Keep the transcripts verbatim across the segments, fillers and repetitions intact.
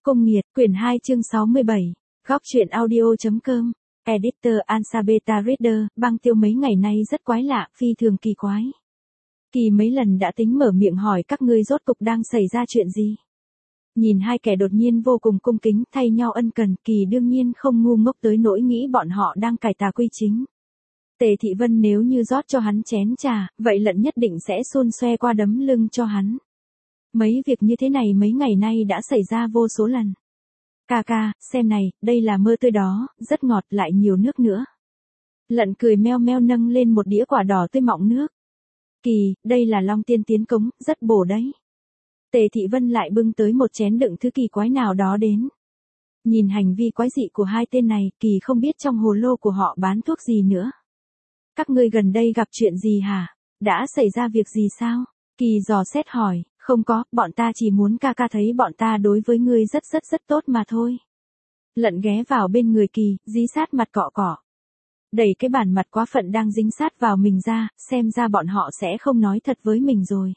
Cung Nghiệt, quyển hai chương sáu mươi bảy, góc truyện audio.com, editor Ansabeta Reader, băng tiêu mấy ngày nay rất quái lạ, phi thường kỳ quái. Kỳ mấy lần đã tính mở miệng hỏi các ngươi rốt cục đang xảy ra chuyện gì. Nhìn hai kẻ đột nhiên vô cùng cung kính thay nhau ân cần, Kỳ đương nhiên không ngu ngốc tới nỗi nghĩ bọn họ đang cải tà quy chính. Tề Thị Vân nếu như rót cho hắn chén trà, vậy Lận nhất định sẽ xôn xoe qua đấm lưng cho hắn. Mấy việc như thế này mấy ngày nay đã xảy ra vô số lần. Ca ca, xem này, đây là mơ tươi đó, rất ngọt lại nhiều nước nữa. Lận cười meo meo nâng lên một đĩa quả đỏ tươi mọng nước. Kỳ, đây là Long Tiên tiến cống, rất bổ đấy. Tề Thị Vân lại bưng tới một chén đựng thứ kỳ quái nào đó đến. Nhìn hành vi quái dị của hai tên này, Kỳ không biết trong hồ lô của họ bán thuốc gì nữa. Các ngươi gần đây gặp chuyện gì hả? Đã xảy ra việc gì sao? Kỳ dò xét hỏi, không có, bọn ta chỉ muốn ca ca thấy bọn ta đối với ngươi rất rất rất tốt mà thôi. Lận ghé vào bên người Kỳ, dí sát mặt cọ cọ. Đẩy cái bản mặt quá phận đang dính sát vào mình ra, xem ra bọn họ sẽ không nói thật với mình rồi.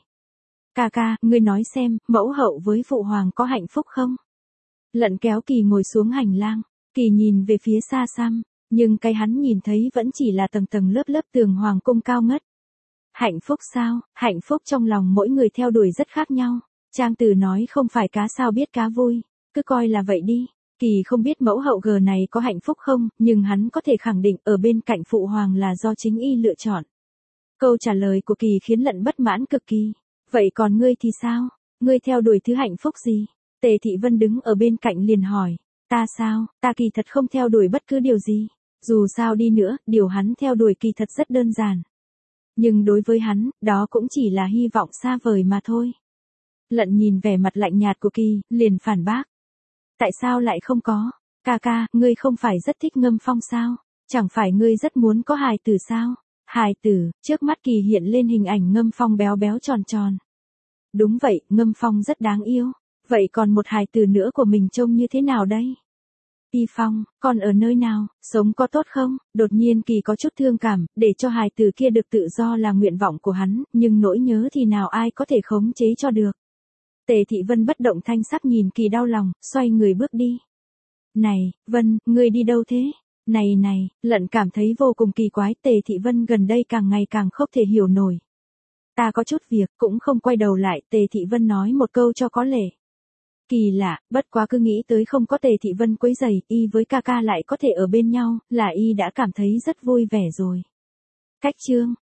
Ca ca, ngươi nói xem, mẫu hậu với phụ hoàng có hạnh phúc không? Lận kéo Kỳ ngồi xuống hành lang, Kỳ nhìn về phía xa xăm, nhưng cái hắn nhìn thấy vẫn chỉ là tầng tầng lớp lớp tường hoàng cung cao ngất. Hạnh phúc sao? Hạnh phúc trong lòng mỗi người theo đuổi rất khác nhau. Trang Tử nói không phải cá sao biết cá vui, cứ coi là vậy đi. Kỳ không biết mẫu hậu gờ này có hạnh phúc không, nhưng hắn có thể khẳng định ở bên cạnh phụ hoàng là do chính y lựa chọn. Câu trả lời của Kỳ khiến Lận bất mãn cực kỳ. Vậy còn ngươi thì sao? Ngươi theo đuổi thứ hạnh phúc gì? Tề Thị Vân đứng ở bên cạnh liền hỏi. Ta sao? Ta kỳ thật không theo đuổi bất cứ điều gì. Dù sao đi nữa, điều hắn theo đuổi kỳ thật rất đơn giản. Nhưng đối với hắn, đó cũng chỉ là hy vọng xa vời mà thôi. Lận nhìn vẻ mặt lạnh nhạt của Kỳ, liền phản bác. Tại sao lại không có? Ca ca, ngươi không phải rất thích Ngâm Phong sao? Chẳng phải ngươi rất muốn có hài tử sao? Hài tử, trước mắt Kỳ hiện lên hình ảnh Ngâm Phong béo béo tròn tròn. Đúng vậy, Ngâm Phong rất đáng yêu. Vậy còn một hài tử nữa của mình trông như thế nào đây? Y Phong, con ở nơi nào, sống có tốt không? Đột nhiên Kỳ có chút thương cảm, để cho hài tử kia được tự do là nguyện vọng của hắn, nhưng nỗi nhớ thì nào ai có thể khống chế cho được. Tề Thị Vân bất động thanh sắc nhìn Kỳ đau lòng, xoay người bước đi. Này, Vân, ngươi đi đâu thế? Này này, Lận cảm thấy vô cùng kỳ quái, Tề Thị Vân gần đây càng ngày càng không thể hiểu nổi. Ta có chút việc, cũng không quay đầu lại, Tề Thị Vân nói một câu cho có lệ. Kỳ lạ, bất quá cứ nghĩ tới không có Tề Thị Vân quấy rầy, y với ca ca lại có thể ở bên nhau, là y đã cảm thấy rất vui vẻ rồi. Cách chương